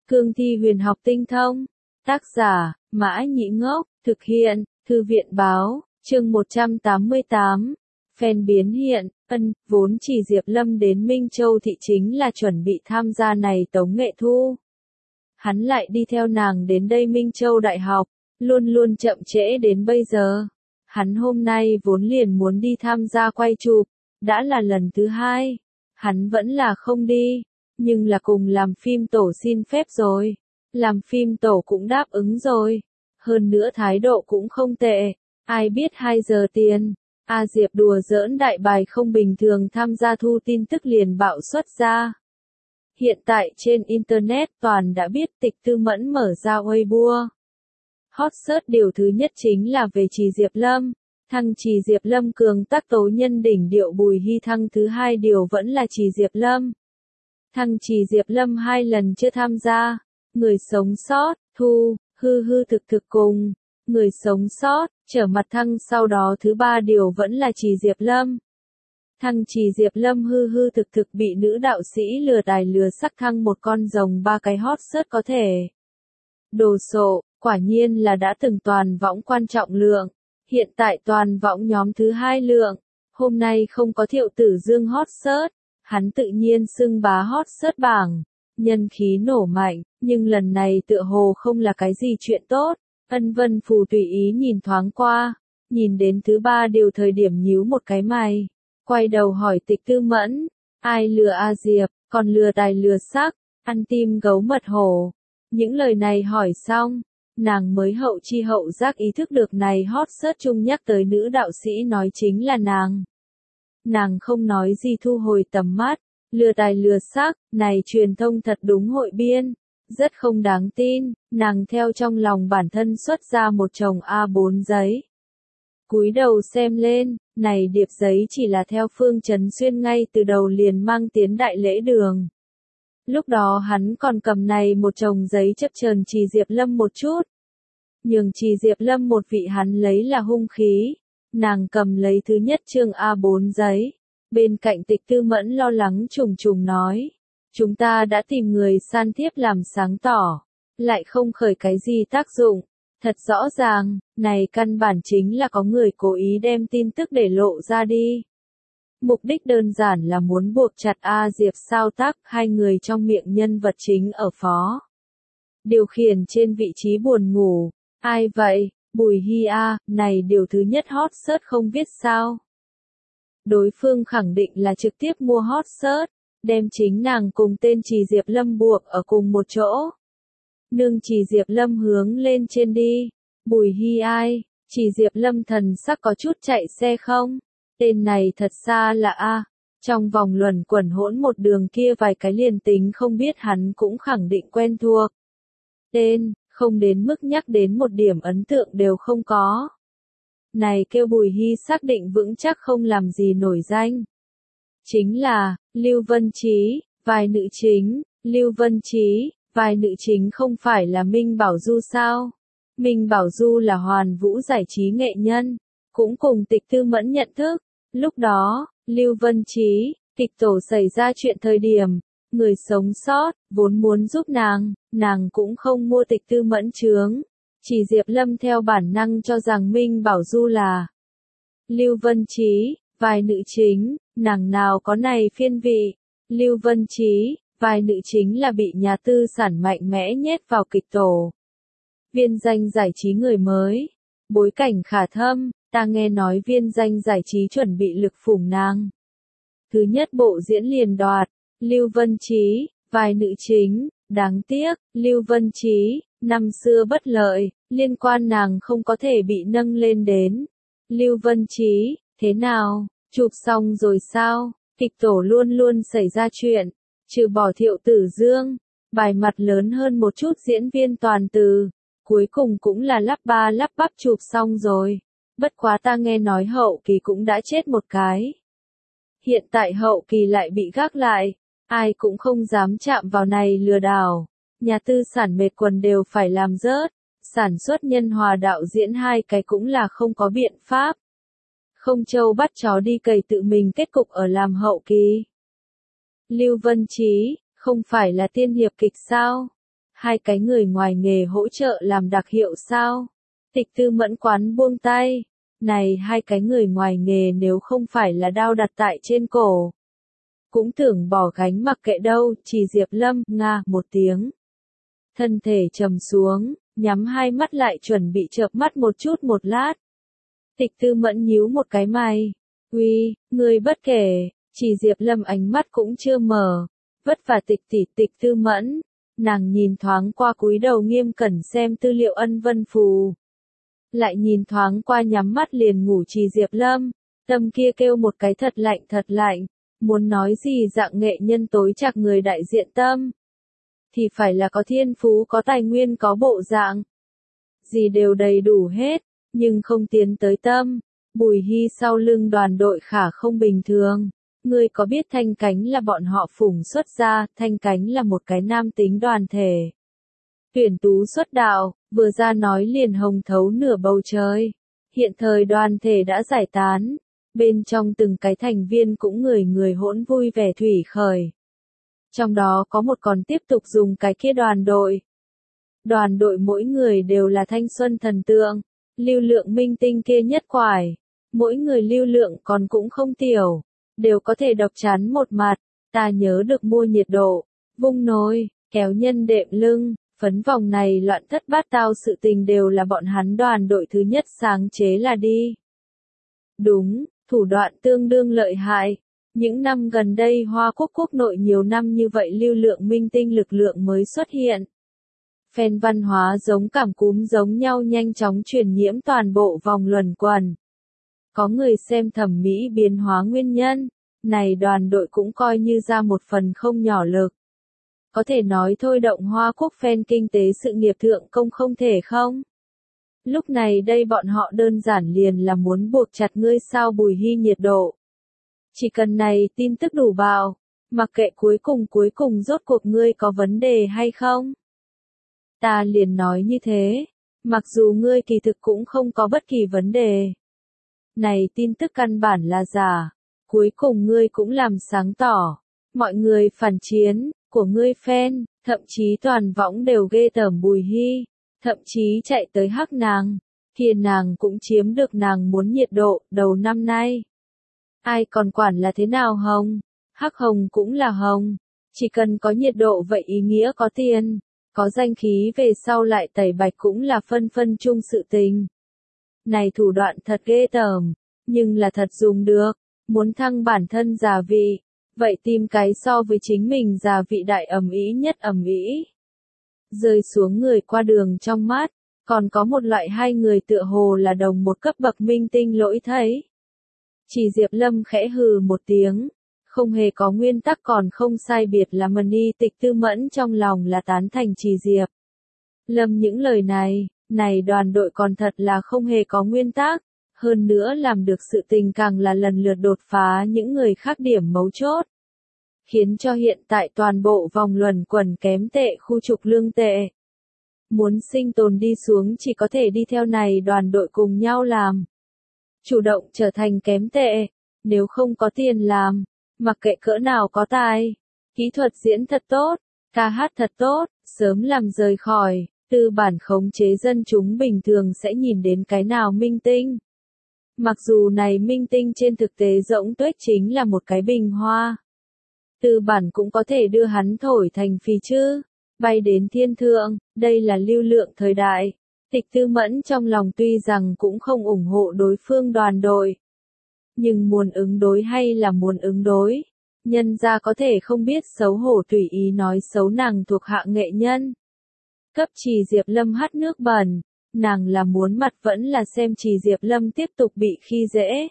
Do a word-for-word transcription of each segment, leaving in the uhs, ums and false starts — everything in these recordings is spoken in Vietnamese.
Cương thi huyền học tinh thông. Tác giả, Mã Nhĩ Ngốc, thực hiện, Thư viện báo, chương một trăm tám mươi tám. Phen biến hiện, ân, vốn chỉ Diệp Lâm đến Minh Châu thị chính là chuẩn bị tham gia này Tống Nghệ Thu. Hắn lại đi theo nàng đến đây Minh Châu Đại học, luôn luôn chậm trễ đến bây giờ. Hắn hôm nay vốn liền muốn đi tham gia quay chụp, đã là lần thứ hai. Hắn vẫn là không đi, nhưng là cùng làm phim tổ xin phép rồi. Làm phim tổ cũng đáp ứng rồi. Hơn nữa thái độ cũng không tệ. Ai biết hai giờ tiền. A Diệp đùa giỡn đại bài không bình thường tham gia thu tin tức liền bạo xuất ra. Hiện tại trên Internet toàn đã biết Tịch Tư Mẫn mở ra Weibo. Hot search điều thứ nhất chính là về Trì Diệp Lâm. Thăng Trì Diệp Lâm cường tác tố nhân đỉnh điệu Bùi Hy thăng thứ hai điều vẫn là Trì Diệp Lâm. Thăng Trì Diệp Lâm hai lần chưa tham gia. Người sống sót, thu, hư hư thực thực cùng. Người sống sót, trở mặt thăng sau đó thứ ba điều vẫn là Trì Diệp Lâm. Thăng Trì Diệp Lâm hư hư thực thực bị nữ đạo sĩ lừa đài lừa sắc thăng một con rồng ba cái hot search có thể. Đồ sộ, quả nhiên là đã từng toàn võng quan trọng lượng. Hiện tại toàn võng nhóm thứ hai lượng. Hôm nay không có Thiệu Tử Dương hot search. Hắn tự nhiên xưng bá hot search bảng. Nhân khí nổ mạnh, nhưng lần này tựa hồ không là cái gì chuyện tốt. Ân Vân Phù tùy ý nhìn thoáng qua. Nhìn đến thứ ba điều thời điểm nhíu một cái mày. Quay đầu hỏi Tịch Tư Mẫn. Ai lừa A Diệp, còn lừa tài lừa sắc, ăn tim gấu mật hổ. Những lời này hỏi xong. Nàng mới hậu chi hậu giác ý thức được này hot search chung nhắc tới nữ đạo sĩ nói chính là nàng. Nàng không nói gì thu hồi tầm mắt, lừa tài lừa sắc, này truyền thông thật đúng hội biên, rất không đáng tin, nàng theo trong lòng bản thân xuất ra một chồng A bốn giấy. Cúi đầu xem lên, này điệp giấy chỉ là theo Phương Trấn Xuyên ngay từ đầu liền mang tiến đại lễ đường. Lúc đó hắn còn cầm này một chồng giấy chấp chờn Trì Diệp Lâm một chút. Nhường Trì Diệp Lâm một vị hắn lấy là hung khí. Nàng cầm lấy thứ nhất chương A bốn giấy. Bên cạnh Tịch Tư Mẫn lo lắng trùng trùng nói. Chúng ta đã tìm người san tiếp làm sáng tỏ. Lại không khởi cái gì tác dụng. Thật rõ ràng, này căn bản chính là có người cố ý đem tin tức để lộ ra đi. Mục đích đơn giản là muốn buộc chặt A Diệp sao tác hai người trong miệng nhân vật chính ở phó. Điều khiển trên vị trí buồn ngủ. Ai vậy? Bùi Hy A, này điều thứ nhất hot search không viết sao? Đối phương khẳng định là trực tiếp mua hot search, đem chính nàng cùng tên Trì Diệp Lâm buộc ở cùng một chỗ. Nương Trì Diệp Lâm hướng lên trên đi. Bùi Hy ai? Trì Diệp Lâm thần sắc có chút chạy xe không? Tên này thật xa là A. Trong vòng luẩn quẩn hỗn một đường kia vài cái liền tính không biết hắn cũng khẳng định quen thuộc. Tên, không đến mức nhắc đến một điểm ấn tượng đều không có. Này kêu Bùi Hy xác định vững chắc không làm gì nổi danh. Chính là, Lưu Vân Trí, vai nữ chính, Lưu Vân Trí, vai nữ chính không phải là Minh Bảo Du sao? Minh Bảo Du là Hoàn Vũ giải trí nghệ nhân, cũng cùng Tịch Tư Mẫn nhận thức. Lúc đó, Lưu Vân Trí, kịch tổ xảy ra chuyện thời điểm, người sống sót, vốn muốn giúp nàng, nàng cũng không mua Tịch Tư Mẫn chướng. Chỉ Diệp Lâm theo bản năng cho rằng Minh Bảo Du là Lưu Vân Trí, vai nữ chính, nàng nào có này phiên vị. Lưu Vân Trí, vai nữ chính là bị nhà tư sản mạnh mẽ nhét vào kịch tổ. Viên danh giải trí người mới, bối cảnh khả thâm, ta nghe nói viên danh giải trí chuẩn bị lực phủng nàng. Thứ nhất bộ diễn liền đoạt, Lưu Vân Trí, vai nữ chính, đáng tiếc, Lưu Vân Trí, năm xưa bất lợi, liên quan nàng không có thể bị nâng lên đến. Lưu Vân Trí, thế nào, chụp xong rồi sao, kịch tổ luôn luôn xảy ra chuyện, trừ bỏ Thiệu Tử Dương, bài mặt lớn hơn một chút diễn viên toàn từ, cuối cùng cũng là lắp ba lắp bắp chụp xong rồi. Bất quá ta nghe nói hậu kỳ cũng đã chết một cái. Hiện tại hậu kỳ lại bị gác lại, ai cũng không dám chạm vào này lừa đảo. Nhà tư sản mệt quần đều phải làm rớt, sản xuất nhân hòa đạo diễn hai cái cũng là không có biện pháp. Không trâu bắt chó đi cày tự mình kết cục ở làm hậu kỳ. Lưu Vân Trí, không phải là tiên hiệp kịch sao? Hai cái người ngoài nghề hỗ trợ làm đặc hiệu sao? Tịch Tư Mẫn quán buông tay. Này hai cái người ngoài nghề nếu không phải là đao đặt tại trên cổ. Cũng tưởng bỏ gánh mặc kệ đâu, chỉ Diệp Lâm, nga, một tiếng. Thân thể trầm xuống, nhắm hai mắt lại chuẩn bị chợp mắt một chút một lát. Tịch Tư Mẫn nhíu một cái mày. Uy, ngươi bất kể, chỉ Diệp Lâm ánh mắt cũng chưa mở. Vất vả tịch tỷ Tịch Tư Mẫn. Nàng nhìn thoáng qua cúi đầu nghiêm cẩn xem tư liệu ân vân phù. Lại nhìn thoáng qua nhắm mắt liền ngủ Trì Diệp Lâm, tâm kia kêu một cái thật lạnh thật lạnh, muốn nói gì dạng nghệ nhân tối chạc người đại diện tâm. Thì phải là có thiên phú có tài nguyên có bộ dạng. Gì đều đầy đủ hết, nhưng không tiến tới tâm. Bùi Hy sau lưng đoàn đội khả không bình thường. Ngươi có biết Thanh Cánh là bọn họ phủng xuất ra, Thanh Cánh là một cái nam tính đoàn thể. Tuyển tú xuất đạo, vừa ra nói liền hồng thấu nửa bầu trời. Hiện thời đoàn thể đã giải tán, bên trong từng cái thành viên cũng người người hỗn vui vẻ thủy khởi. Trong đó có một còn tiếp tục dùng cái kia đoàn đội. Đoàn đội mỗi người đều là thanh xuân thần tượng, lưu lượng minh tinh kia nhất quải. Mỗi người lưu lượng còn cũng không tiểu, đều có thể độc chán một mặt. Ta nhớ được mua nhiệt độ, vung nồi, kéo nhân đệm lưng. Phấn vòng này loạn thất bát tao sự tình đều là bọn hắn đoàn đội thứ nhất sáng chế là đi. Đúng, thủ đoạn tương đương lợi hại. Những năm gần đây Hoa Quốc quốc nội nhiều năm như vậy lưu lượng minh tinh lực lượng mới xuất hiện. Fan văn hóa giống cảm cúm giống nhau nhanh chóng truyền nhiễm toàn bộ vòng luẩn quẩn. Có người xem thẩm mỹ biến hóa nguyên nhân, này đoàn đội cũng coi như ra một phần không nhỏ lực. Có thể nói thôi động Hoa Quốc fan kinh tế sự nghiệp thượng công không thể không? Lúc này đây bọn họ đơn giản liền là muốn buộc chặt ngươi sao Bùi Hy nhiệt độ. Chỉ cần này tin tức đủ bạo, mặc kệ cuối cùng cuối cùng rốt cuộc ngươi có vấn đề hay không. Ta liền nói như thế, mặc dù ngươi kỳ thực cũng không có bất kỳ vấn đề. Này tin tức căn bản là giả, cuối cùng ngươi cũng làm sáng tỏ, mọi người phản chiến. Của ngươi fan, thậm chí toàn võng đều ghê tởm Bùi Hy, thậm chí chạy tới hắc nàng, kia nàng cũng chiếm được nàng muốn nhiệt độ, đầu năm nay. Ai còn quản là thế nào hồng, hắc hồng cũng là hồng, chỉ cần có nhiệt độ vậy ý nghĩa có tiền, có danh khí về sau lại tẩy bạch cũng là phân phân chung sự tình. Này thủ đoạn thật ghê tởm, nhưng là thật dùng được, muốn thăng bản thân giả vị. Vậy tìm cái so với chính mình già vị đại ầm ĩ nhất ầm ĩ. Rơi xuống người qua đường trong mắt, còn có một loại hai người tựa hồ là đồng một cấp bậc minh tinh lỗi thấy. Chỉ Diệp Lâm khẽ hừ một tiếng, không hề có nguyên tắc còn không sai biệt là Mani Tịch Tư Mẫn trong lòng là tán thành Chỉ Diệp Lâm những lời này, này đoàn đội còn thật là không hề có nguyên tắc. Hơn nữa làm được sự tình càng là lần lượt đột phá những người khác điểm mấu chốt. Khiến cho hiện tại toàn bộ vòng luẩn quẩn kém tệ khu trục lương tệ. Muốn sinh tồn đi xuống chỉ có thể đi theo này đoàn đội cùng nhau làm. Chủ động trở thành kém tệ, nếu không có tiền làm, mặc kệ cỡ nào có tài, kỹ thuật diễn thật tốt, ca hát thật tốt, sớm làm rời khỏi, tư bản khống chế dân chúng bình thường sẽ nhìn đến cái nào minh tinh. Mặc dù này minh tinh trên thực tế rỗng tuếch chính là một cái bình hoa. Tư bản cũng có thể đưa hắn thổi thành phì chứ, bay đến thiên thượng, đây là lưu lượng thời đại. Tịch Tư Mẫn trong lòng tuy rằng cũng không ủng hộ đối phương đoàn đội. Nhưng muốn ứng đối hay là muốn ứng đối, nhân ra có thể không biết xấu hổ tùy ý nói xấu nàng thuộc hạ nghệ nhân. Cấp Trì Diệp Lâm hắt nước bẩn. Nàng là muốn mặt vẫn là xem Trì Diệp Lâm tiếp tục bị khi dễ.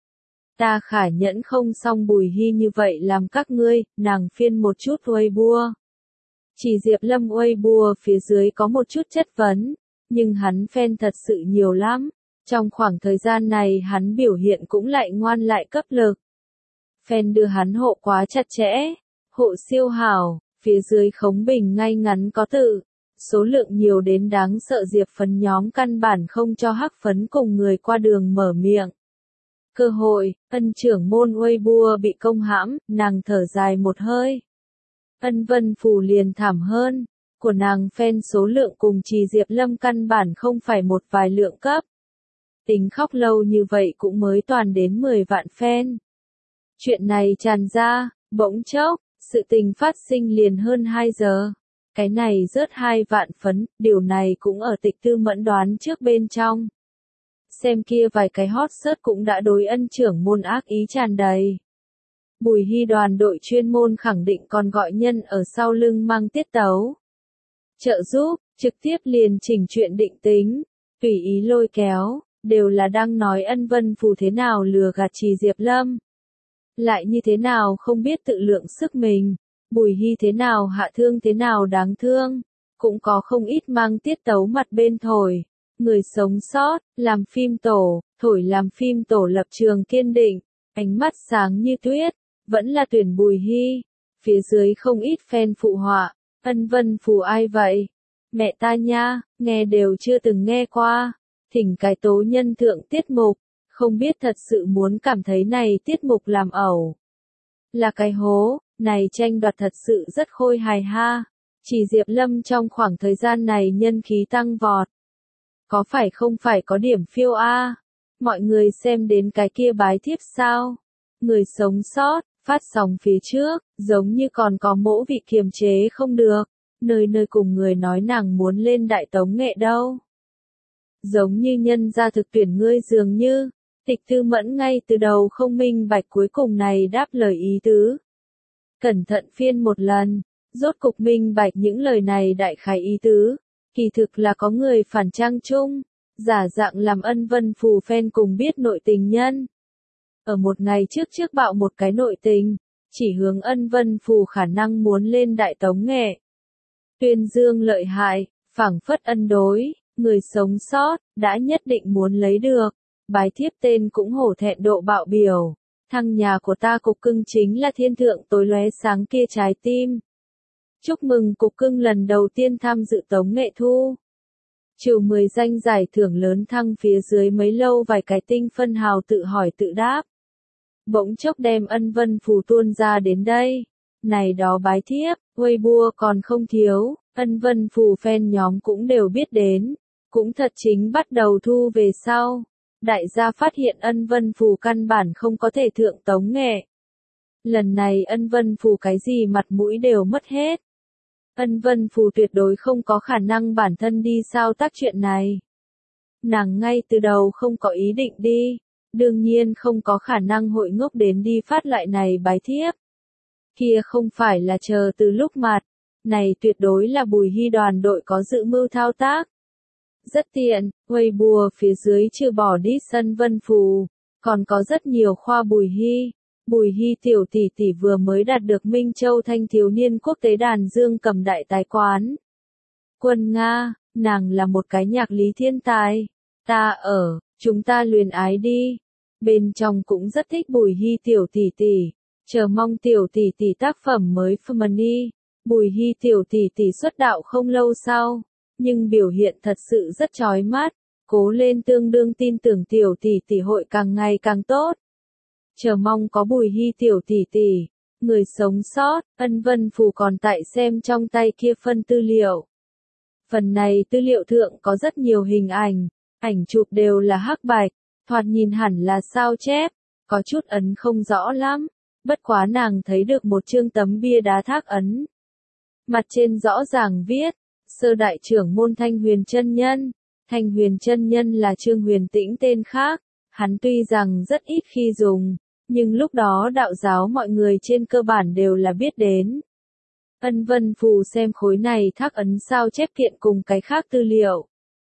Ta khả nhẫn không xong Bùi Hy như vậy làm các ngươi, nàng phiên một chút Weibo. Trì Diệp Lâm Weibo phía dưới có một chút chất vấn, nhưng hắn fan thật sự nhiều lắm. Trong khoảng thời gian này hắn biểu hiện cũng lại ngoan lại cấp lực. Fan đưa hắn hộ quá chặt chẽ, hộ siêu hảo, phía dưới khống bình ngay ngắn có tự. Số lượng nhiều đến đáng sợ Diệp phấn nhóm căn bản không cho hắc phấn cùng người qua đường mở miệng. Cơ hội, ân trưởng môn Weibo bị công hãm, nàng thở dài một hơi. Ân Vân Phù liền thảm hơn, của nàng fan số lượng cùng Trì Diệp Lâm căn bản không phải một vài lượng cấp. Tính khóc lâu như vậy cũng mới toàn đến mười vạn fan. Chuyện này tràn ra, bỗng chốc, sự tình phát sinh liền hơn hai giờ. Cái này rớt hai vạn phấn, điều này cũng ở Tịch Tư Mẫn đoán trước bên trong. Xem kia vài cái hot search cũng đã đối ân trưởng môn ác ý tràn đầy. Bùi Hy đoàn đội chuyên môn khẳng định còn gọi nhân ở sau lưng mang tiết tấu. Trợ giúp, trực tiếp liền chỉnh chuyện định tính, tùy ý lôi kéo, đều là đang nói Ân Vân Phù thế nào lừa gạt Trì Diệp Lâm. Lại như thế nào không biết tự lượng sức mình, Bùi Hy thế nào hạ thương thế nào đáng thương, cũng có không ít mang tiết tấu mặt bên thổi. Người sống sót, làm phim tổ, thổi làm phim tổ lập trường kiên định, ánh mắt sáng như tuyết, vẫn là tuyển Bùi Hy. Phía dưới không ít fan phụ họa, Ân Vân Phù ai vậy? Mẹ ta nha, nghe đều chưa từng nghe qua. Thỉnh cái tố nhân thượng tiết mục, không biết thật sự muốn cảm thấy này tiết mục làm ẩu. Là cái hố, này tranh đoạt thật sự rất khôi hài ha. Chỉ Diệp Lâm trong khoảng thời gian này nhân khí tăng vọt. Có phải không phải có điểm phiêu a? Mọi người xem đến cái kia bái thiếp sao? Người sống sót, phát sóng phía trước, giống như còn có mỗ vị kiềm chế không được, nơi nơi cùng người nói nàng muốn lên đại tống nghệ đâu. Giống như nhân gia thực tuyển ngươi dường như, Tịch Tư Mẫn ngay từ đầu không minh bạch cuối cùng này đáp lời ý tứ. Cẩn thận phiên một lần, rốt cục minh bạch những lời này đại khái ý tứ, kỳ thực là có người phản trang chung, giả dạng làm Ân Vân Phù fan cùng biết nội tình nhân. Ở một ngày trước trước bạo một cái nội tình, chỉ hướng Ân Vân Phù khả năng muốn lên đại tống nghệ. Tuyên dương lợi hại, phảng phất ân đối, người sống sót, đã nhất định muốn lấy được. Bài thiếp tên cũng hổ thẹn độ bạo biểu. Thằng nhà của ta cục cưng chính là thiên thượng tối lóe sáng kia trái tim. Chúc mừng cục cưng lần đầu tiên tham dự tống nghệ thu. Trừ mười danh giải thưởng lớn thăng phía dưới mấy lâu vài cái tinh phân hào tự hỏi tự đáp. Bỗng chốc đem Ân Vân Phù tuôn ra đến đây. Này đó bái thiếp, Weibo còn không thiếu, Ân Vân Phù fan nhóm cũng đều biết đến. Cũng thật chính bắt đầu thu về sau. Đại gia phát hiện Ân Vân Phù căn bản không có thể thượng tống nghệ. Lần này Ân Vân Phù cái gì mặt mũi đều mất hết. Ân Vân Phù tuyệt đối không có khả năng bản thân đi sao tác chuyện này. Nàng ngay từ đầu không có ý định đi, đương nhiên không có khả năng hội ngốc đến đi phát lại này bái thiếp. Kia không phải là chờ từ lúc mặt, này tuyệt đối là Bùi Hy đoàn đội có dự mưu thao tác. Rất tiện, Weibo phía dưới trừ bỏ đi Ân Vân Phù, còn có rất nhiều khoa Bùi Hy. Bùi Hy tiểu tỷ tỷ vừa mới đạt được Minh Châu Thanh thiếu niên quốc tế đàn dương cầm đại tài quán. Quân Nga, nàng là một cái nhạc lý thiên tài. Ta ở, chúng ta luyến ái đi. Bên trong cũng rất thích Bùi Hy tiểu tỷ tỷ, chờ mong tiểu tỷ tỷ tác phẩm mới Family. Bùi Hy tiểu tỷ tỷ xuất đạo không lâu sau, nhưng biểu hiện thật sự rất chói mắt, cố lên tương đương tin tưởng tiểu tỷ tỷ hội càng ngày càng tốt. Chờ mong có Bùi Hy tiểu tỷ tỷ, người sống sót, Ân Vân Phù còn tại xem trong tay kia phân tư liệu. Phần này tư liệu thượng có rất nhiều hình ảnh, ảnh chụp đều là hắc bạch, thoạt nhìn hẳn là sao chép, có chút ấn không rõ lắm, bất quá nàng thấy được một chương tấm bia đá thác ấn. Mặt trên rõ ràng viết, sơ đại trưởng môn Thanh Huyền chân nhân. Thanh Huyền chân nhân là Trương Huyền Tĩnh tên khác, hắn tuy rằng rất ít khi dùng, nhưng lúc đó đạo giáo mọi người trên cơ bản đều là biết đến. Ân Vân Phù xem khối này thác ấn sao chép kiện cùng cái khác tư liệu.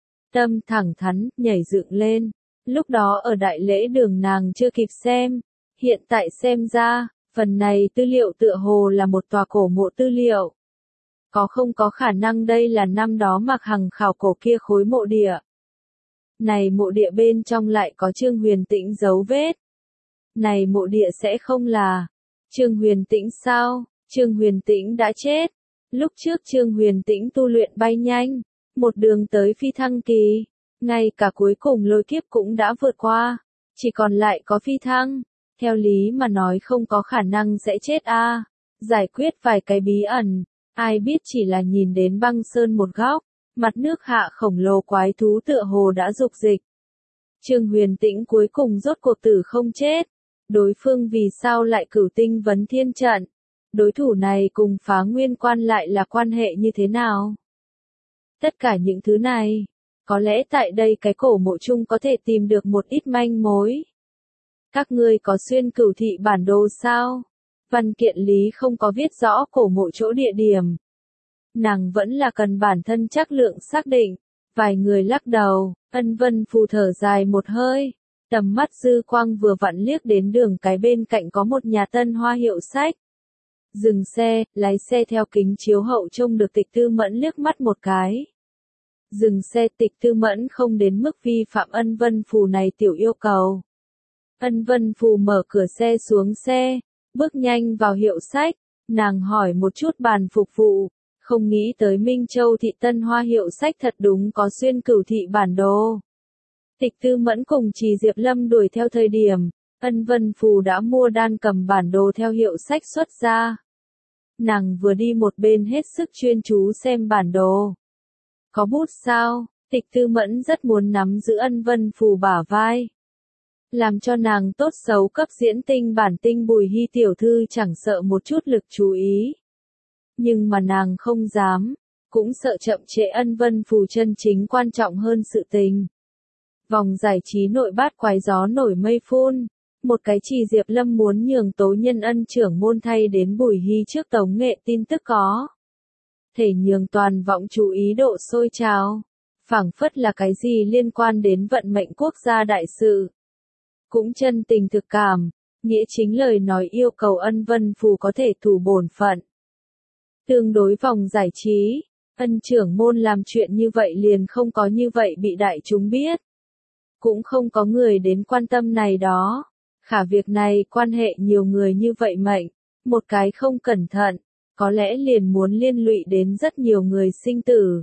Tâm thẳng thắn, nhảy dựng lên, lúc đó ở đại lễ đường nàng chưa kịp xem, hiện tại xem ra, phần này tư liệu tựa hồ là một tòa cổ mộ tư liệu. Có không có khả năng đây là năm đó Mạc Hằng khảo cổ kia khối mộ địa. Này mộ địa bên trong lại có Trương Huyền Tĩnh dấu vết. Này mộ địa sẽ không là Trương Huyền Tĩnh sao? Trương Huyền Tĩnh đã chết. Lúc trước Trương Huyền Tĩnh tu luyện bay nhanh, một đường tới phi thăng kỳ, ngay cả cuối cùng lôi kiếp cũng đã vượt qua, chỉ còn lại có phi thăng. Theo lý mà nói không có khả năng sẽ chết a. Giải quyết vài cái bí ẩn, Ai biết chỉ là nhìn đến băng sơn một góc, mặt nước hạ khổng lồ quái thú tựa hồ đã dục dịch. Trương Huyền Tĩnh cuối cùng rốt cuộc tử không chết. Đối phương vì sao lại cửu tinh vấn thiên trận? Đối thủ này cùng Phá Nguyên Quan lại là quan hệ như thế nào? Tất cả những thứ này, có lẽ tại đây cái cổ mộ chung có thể tìm được một ít manh mối. Các ngươi có xuyên cửu thị bản đồ sao? Văn kiện lý không có viết rõ cổ mộ chỗ địa điểm. Nàng vẫn là cần bản thân chắc lượng xác định. Vài người lắc đầu, Ân Vân Phù thở dài một hơi. Tầm mắt dư quang vừa vặn liếc đến đường cái bên cạnh có một nhà Tân Hoa hiệu sách. Dừng xe, lái xe theo kính chiếu hậu trông được Tịch Tư Mẫn liếc mắt một cái. Dừng xe, Tịch Tư Mẫn không đến mức vi phạm Ân Vân Phù này tiểu yêu cầu. Ân Vân Phù mở cửa xe xuống xe, bước nhanh vào hiệu sách, nàng hỏi một chút bàn phục vụ, không nghĩ tới Minh Châu thị Tân Hoa hiệu sách thật đúng có xuyên cửu thị bản đồ. Tịch Tư Mẫn cùng Trì Diệp Lâm đuổi theo thời điểm, Ân Vân Phù đã mua đan cầm bản đồ theo hiệu sách xuất ra. Nàng vừa đi một bên hết sức chuyên chú xem bản đồ. Có bút sao? Tịch Tư Mẫn rất muốn nắm giữ Ân Vân Phù bả vai. Làm cho nàng tốt xấu cấp diễn tinh bản tinh Bùi Hy tiểu thư chẳng sợ một chút lực chú ý. Nhưng mà nàng không dám, cũng sợ chậm trễ Ân Vân Phù chân chính quan trọng hơn sự tình. Vòng giải trí nội bát quái gió nổi mây phun, một cái Trì Diệp Lâm muốn nhường Tố Nhân Ân trưởng môn thay đến Bùi Hy trước tống nghệ tin tức có. Thể nhường toàn vọng chú ý độ sôi trào, phảng phất là cái gì liên quan đến vận mệnh quốc gia đại sự. Cũng chân tình thực cảm, nghĩa chính lời nói yêu cầu Ân Vân Phù có thể thủ bổn phận. Tương đối vòng giải trí, Ân trưởng môn làm chuyện như vậy liền không có như vậy bị đại chúng biết. Cũng không có người đến quan tâm này đó. Khả việc này quan hệ nhiều người như vậy mệnh, một cái không cẩn thận, có lẽ liền muốn liên lụy đến rất nhiều người sinh tử.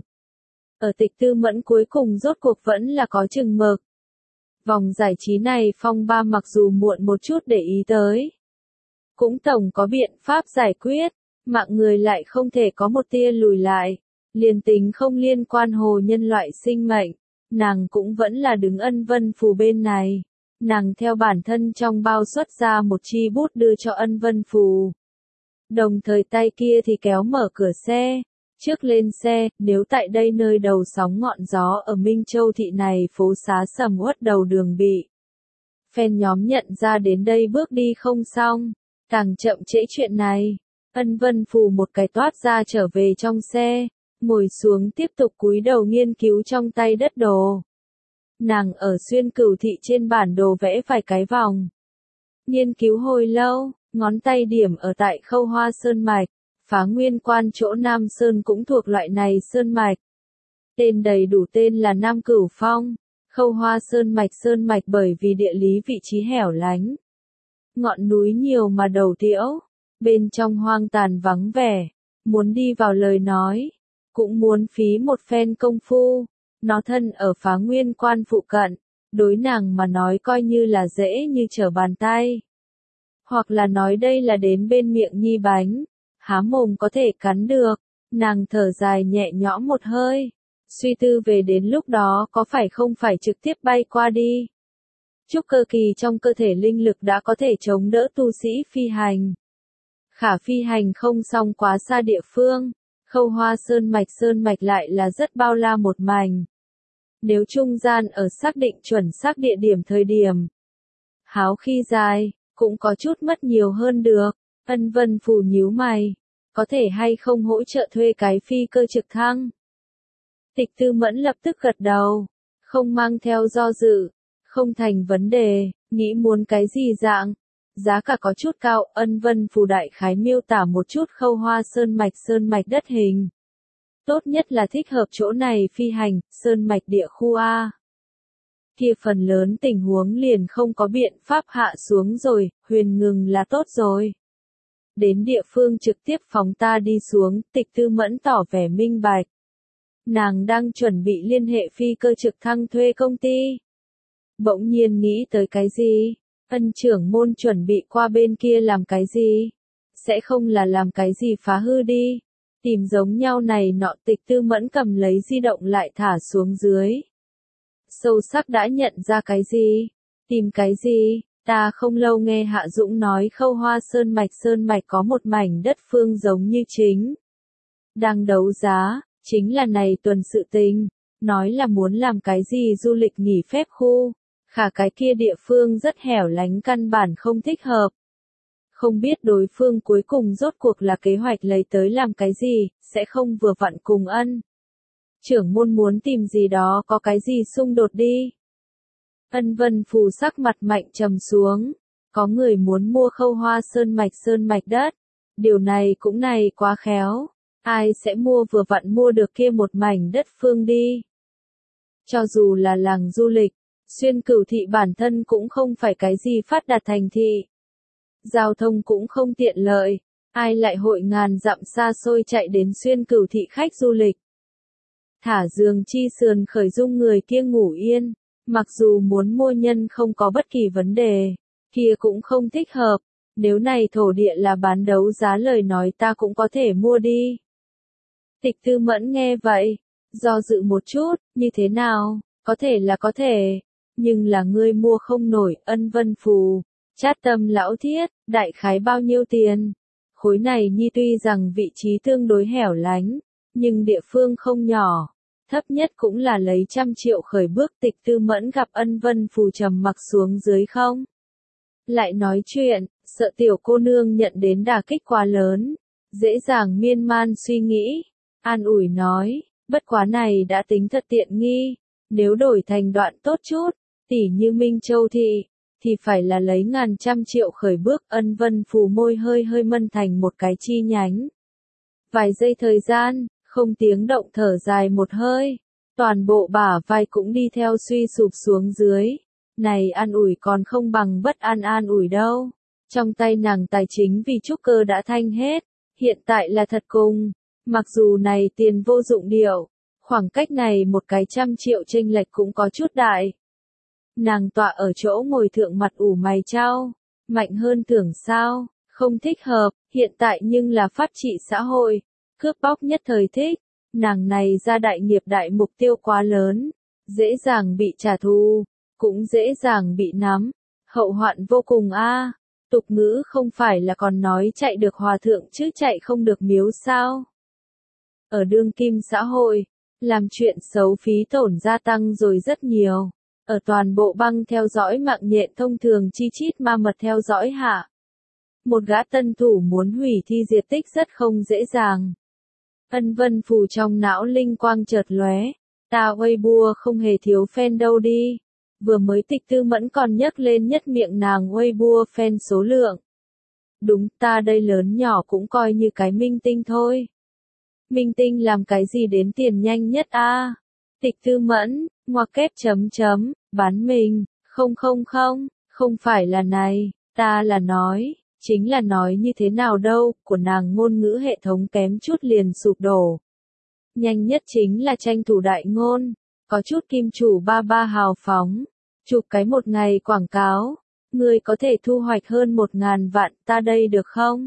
Ở Tịch Tư Mẫn cuối cùng rốt cuộc vẫn là có chừng mực. Vòng giải trí này phong ba mặc dù muộn một chút để ý tới. Cũng tổng có biện pháp giải quyết, mạng người lại không thể có một tia lùi lại. Liền tính không liên quan hồ nhân loại sinh mệnh, nàng cũng vẫn là đứng Ân Vân Phù bên này. Nàng theo bản thân trong bao xuất ra một chi bút đưa cho Ân Vân Phù. Đồng thời tay kia thì kéo mở cửa xe. Trước lên xe, nếu tại đây nơi đầu sóng ngọn gió ở Minh Châu thị này phố xá sầm uất đầu đường bị. Fan nhóm nhận ra đến đây bước đi không xong, càng chậm trễ chuyện này. Ân Vân Phù một cái toát ra trở về trong xe, ngồi xuống tiếp tục cúi đầu nghiên cứu trong tay đất đồ. Nàng ở xuyên cửu thị trên bản đồ vẽ vài cái vòng. Nghiên cứu hồi lâu, ngón tay điểm ở tại Khâu Hoa Sơn Mạch. Phá Nguyên Quan chỗ Nam Sơn cũng thuộc loại này Sơn Mạch. Tên đầy đủ tên là Nam Cửu Phong, Khâu Hoa Sơn Mạch Sơn Mạch bởi vì địa lý vị trí hẻo lánh. Ngọn núi nhiều mà đầu tiễu, bên trong hoang tàn vắng vẻ, muốn đi vào lời nói, cũng muốn phí một phen công phu. Nó thân ở Phá Nguyên Quan phụ cận, đối nàng mà nói coi như là dễ như trở bàn tay. Hoặc là nói đây là đến bên miệng nhi bánh. Há mồm có thể cắn được, nàng thở dài nhẹ nhõm một hơi, suy tư về đến lúc đó có phải không phải trực tiếp bay qua đi. Trúc cơ kỳ trong cơ thể linh lực đã có thể chống đỡ tu sĩ phi hành. Khả phi hành không xong quá xa địa phương, Khâu Hoa Sơn Mạch Sơn Mạch lại là rất bao la một mảnh. Nếu trung gian ở xác định chuẩn xác địa điểm thời điểm, háo khi dài, cũng có chút mất nhiều hơn được. Ân Vân Phù nhíu mày, có thể hay không hỗ trợ thuê cái phi cơ trực thăng? Tịch Tư Mẫn lập tức gật đầu, không mang theo do dự, không thành vấn đề, nghĩ muốn cái gì dạng, giá cả có chút cao. Ân Vân Phù đại khái miêu tả một chút Khâu Hoa Sơn Mạch Sơn Mạch đất hình. Tốt nhất là thích hợp chỗ này phi hành, Sơn Mạch địa khu A. Kia phần lớn tình huống liền không có biện pháp hạ xuống rồi, huyền ngừng là tốt rồi. Đến địa phương trực tiếp phóng ta đi xuống, Tịch Tư Mẫn tỏ vẻ minh bạch. Nàng đang chuẩn bị liên hệ phi cơ trực thăng thuê công ty. Bỗng nhiên nghĩ tới cái gì? Ân trưởng môn chuẩn bị qua bên kia làm cái gì? Sẽ không là làm cái gì phá hư đi. Tìm giống nhau này nọ, Tịch Tư Mẫn cầm lấy di động lại thả xuống dưới. Sâu sắc đã nhận ra cái gì? Tìm cái gì? Ta không lâu nghe Hạ Dũng nói Khâu Hoa Sơn Mạch Sơn Mạch có một mảnh đất phương giống như chính đang đấu giá, chính là này tuần sự tình, nói là muốn làm cái gì du lịch nghỉ phép khu, khả cái kia địa phương rất hẻo lánh căn bản không thích hợp. Không biết đối phương cuối cùng rốt cuộc là kế hoạch lấy tới làm cái gì, sẽ không vừa vặn cùng Ân trưởng môn muốn tìm gì đó có cái gì xung đột đi. Ân Vân Phù sắc mặt mạnh trầm xuống, có người muốn mua Khâu Hoa Sơn Mạch Sơn Mạch đất, điều này cũng này quá khéo, ai sẽ mua vừa vặn mua được kia một mảnh đất phương đi. Cho dù là làng du lịch, Xuyên Cửu thị bản thân cũng không phải cái gì phát đạt thành thị. Giao thông cũng không tiện lợi, ai lại hội ngàn dặm xa xôi chạy đến Xuyên Cửu thị khách du lịch. Thả giường chi sườn khởi dung người kia ngủ yên, mặc dù muốn mua nhân không có bất kỳ vấn đề, kia cũng không thích hợp, nếu này thổ địa là bán đấu giá lời nói ta cũng có thể mua đi. Tịch Tư Mẫn nghe vậy, do dự một chút, như thế nào, có thể là có thể, nhưng là ngươi mua không nổi. Ân Vân Phù chát tâm lão thiết, đại khái bao nhiêu tiền? Khối này nhi tuy rằng vị trí tương đối hẻo lánh, nhưng địa phương không nhỏ, thấp nhất cũng là lấy trăm triệu khởi bước. Tịch Tư Mẫn gặp Ân Vân Phù trầm mặc xuống dưới không lại nói chuyện, sợ tiểu cô nương nhận đến đả kích quá lớn, dễ dàng miên man suy nghĩ, an ủi nói, bất quá này đã tính thật tiện nghi, nếu đổi thành đoạn tốt chút, tỉ như Minh Châu thị, thì phải là lấy ngàn trăm triệu khởi bước. Ân Vân Phù môi hơi hơi mân thành một cái chi nhánh. Vài giây thời gian, không tiếng động thở dài một hơi, toàn bộ bả vai cũng đi theo suy sụp xuống dưới. Này an ủi còn không bằng bất an an ủi đâu. Trong tay nàng tài chính vì trúc cơ đã thanh hết, hiện tại là thật cùng. Mặc dù này tiền vô dụng điệu, khoảng cách này một cái trăm triệu chênh lệch cũng có chút đại. Nàng tọa ở chỗ ngồi thượng mặt ủ mày chau, mạnh hơn tưởng sao, không thích hợp, hiện tại nhưng là pháp trị xã hội, cướp bóc nhất thời thích, nàng này ra đại nghiệp đại mục tiêu quá lớn, dễ dàng bị trả thù, cũng dễ dàng bị nắm, hậu hoạn vô cùng a. Tục ngữ không phải là còn nói chạy được hòa thượng chứ chạy không được miếu sao? Ở đương kim xã hội, làm chuyện xấu phí tổn gia tăng rồi rất nhiều. Ở toàn bộ băng theo dõi mạng nhện thông thường chi chít ma mật theo dõi hạ. Một gã tân thủ muốn hủy thi diệt tích rất không dễ dàng. Ân Vân Phù trong não linh quang chợt lóe, ta Weibo không hề thiếu fan đâu đi. Vừa mới Tịch Tư Mẫn còn nhắc lên nhất miệng nàng Weibo fan số lượng. Đúng, ta đây lớn nhỏ cũng coi như cái minh tinh thôi. Minh tinh làm cái gì đến tiền nhanh nhất a? À? Tịch Tư Mẫn, ngoặc kép chấm chấm, bán mình, không không không, không phải là này, ta là nói, chính là nói như thế nào đâu, của nàng ngôn ngữ hệ thống kém chút liền sụp đổ. Nhanh nhất chính là tranh thủ đại ngôn, có chút kim chủ ba ba hào phóng, chụp cái một ngày quảng cáo, người có thể thu hoạch hơn một ngàn vạn, ta đây được không?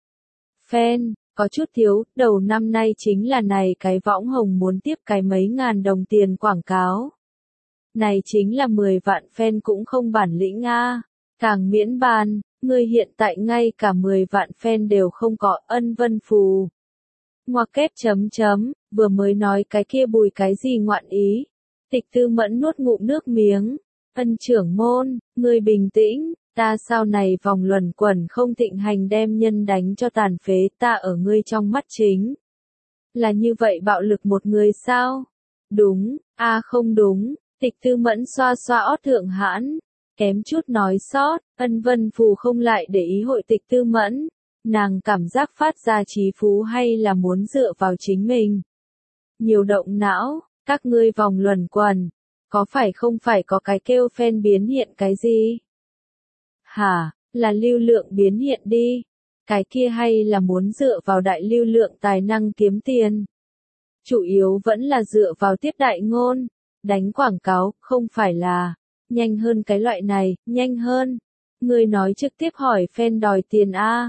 Fan, có chút thiếu, đầu năm nay chính là này cái võng hồng muốn tiếp cái mấy ngàn đồng tiền quảng cáo. Này chính là mười vạn fan cũng không bản lĩnh a. Càng miễn bàn, người hiện tại ngay cả mười vạn fan đều không có. Ân Vân Phù ngoặc kép chấm chấm, vừa mới nói cái kia bùi cái gì ngoạn ý. Tịch Tư Mẫn nuốt ngụm nước miếng. Ân trưởng môn, người bình tĩnh, ta sau này vòng luẩn quẩn không thịnh hành đem nhân đánh cho tàn phế, ta ở ngươi trong mắt chính là như vậy bạo lực một người sao? Đúng, a à không đúng. Tịch Tư Mẫn xoa xoa ót thượng hãn, kém chút nói sót. Ân Vân Phù không lại để ý hội Tịch Tư Mẫn, nàng cảm giác phát ra trí phú hay là muốn dựa vào chính mình. Nhiều động não, các ngươi vòng luẩn quẩn, có phải không phải có cái kêu fan biến hiện cái gì? Hả, là lưu lượng biến hiện đi. Cái kia hay là muốn dựa vào đại lưu lượng tài năng kiếm tiền? Chủ yếu vẫn là dựa vào tiếp đại ngôn, đánh quảng cáo, không phải là nhanh hơn cái loại này, nhanh hơn. Người nói trực tiếp hỏi fan đòi tiền a.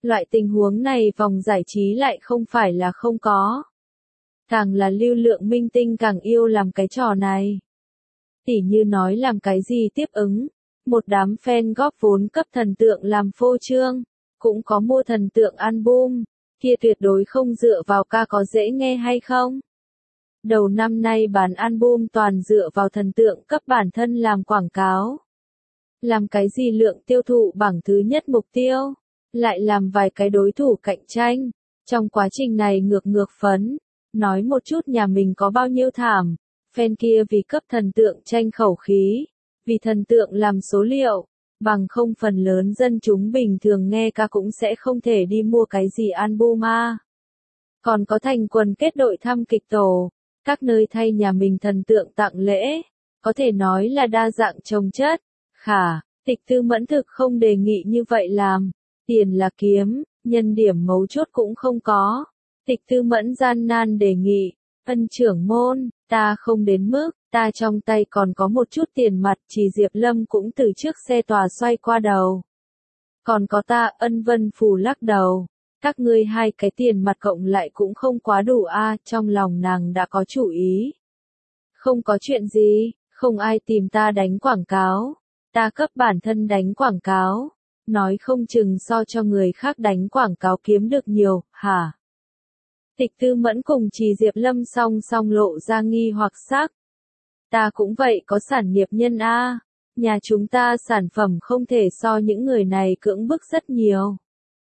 Loại tình huống này vòng giải trí lại không phải là không có. Càng là lưu lượng minh tinh càng yêu làm cái trò này. Tỉ như nói làm cái gì tiếp ứng, một đám fan góp vốn cấp thần tượng làm phô trương, cũng có mua thần tượng album, kia tuyệt đối không dựa vào ca có dễ nghe hay không. Đầu năm nay bán album toàn dựa vào thần tượng cấp bản thân làm quảng cáo. Làm cái gì lượng tiêu thụ bảng thứ nhất mục tiêu, lại làm vài cái đối thủ cạnh tranh. Trong quá trình này ngược ngược phấn, nói một chút nhà mình có bao nhiêu thảm, fan kia vì cấp thần tượng tranh khẩu khí, vì thần tượng làm số liệu, bằng không phần lớn dân chúng bình thường nghe ca cũng sẽ không thể đi mua cái gì album a. Còn có thành quần kết đội thăm kịch tổ, các nơi thay nhà mình thần tượng tặng lễ, có thể nói là đa dạng trồng chất. Khả, Tịch Tư Mẫn thực không đề nghị như vậy làm, tiền là kiếm, nhân điểm mấu chốt cũng không có. Tịch Tư Mẫn gian nan đề nghị, ân trưởng môn, ta không đến mức, ta trong tay còn có một chút tiền mặt, chỉ Diệp Lâm cũng từ trước xe tòa xoay qua đầu. Còn có ta, Ân Vân Phù lắc đầu, các ngươi hai cái tiền mặt cộng lại cũng không quá đủ a. Trong lòng nàng đã có chủ ý. Không có chuyện gì, không ai tìm ta đánh quảng cáo, ta cấp bản thân đánh quảng cáo, nói không chừng so cho người khác đánh quảng cáo kiếm được nhiều, hả? Tịch Tư Mẫn cùng Trì Diệp Lâm song song lộ ra nghi hoặc sắc. Ta cũng vậy, có sản nghiệp nhân a, nhà chúng ta sản phẩm không thể so những người này cưỡng bức rất nhiều.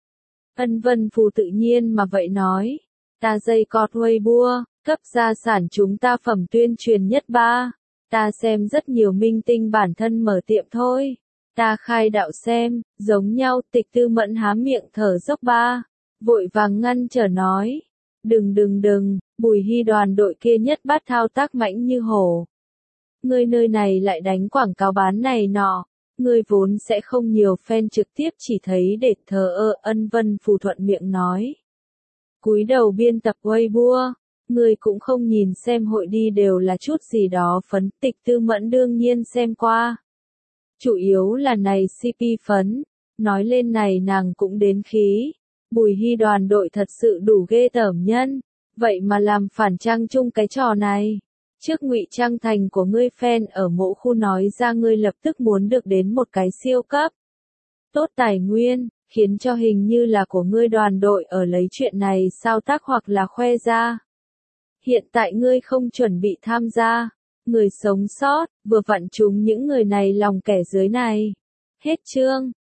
Ân Vân Phù tự nhiên mà vậy nói, ta dây cọt Weibo, cấp gia sản chúng ta phẩm tuyên truyền nhất ba, ta xem rất nhiều minh tinh bản thân mở tiệm thôi, ta khai đạo xem, giống nhau. Tịch Tư Mẫn há miệng thở dốc ba, vội vàng ngăn trở nói, đừng đừng đừng, Bùi Hy đoàn đội kia nhất bát thao tác mãnh như hổ. Ngươi nơi này lại đánh quảng cáo bán này nọ, ngươi vốn sẽ không nhiều fan trực tiếp chỉ thấy để thờ ơ. Ân Vân Phù thuận miệng nói. Cúi đầu biên tập Weibo, ngươi cũng không nhìn xem hội đi đều là chút gì đó phấn. Tịch Tư Mẫn đương nhiên xem qua. Chủ yếu là này xê pê phấn, nói lên này nàng cũng đến khí. Bùi Hy đoàn đội thật sự đủ ghê tởm nhân, vậy mà làm phản trang chung cái trò này. Trước ngụy trang thành của ngươi fan ở mộ khu nói ra ngươi lập tức muốn được đến một cái siêu cấp. Tốt tài nguyên, khiến cho hình như là của ngươi đoàn đội ở lấy chuyện này sao tác hoặc là khoe ra. Hiện tại ngươi không chuẩn bị tham gia, người sống sót, vừa vặn chúng những người này lòng kẻ dưới này. Hết chương.